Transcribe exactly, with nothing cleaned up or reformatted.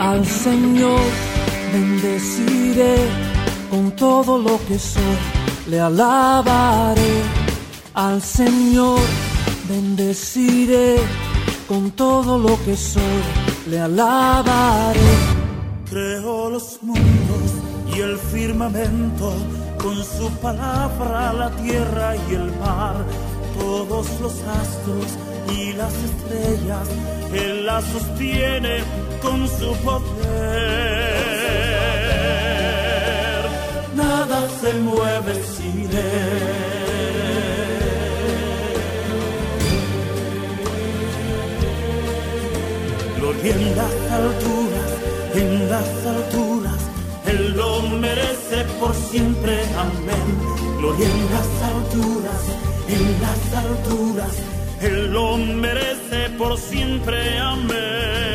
Al Señor bendeciré con todo lo que soy, le alabaré. Al Señor bendeciré con todo lo que soy, le alabaré. Creó los mundos y el firmamento, con su palabra la tierra y el mar, todos los astros y las estrellas, Él las sostiene con su poder. Nada se mueve sin Él. Gloria en las alturas, en las alturas, Él lo merece por siempre, amén. Gloria en las alturas, en las alturas, Él lo merece por siempre, amén.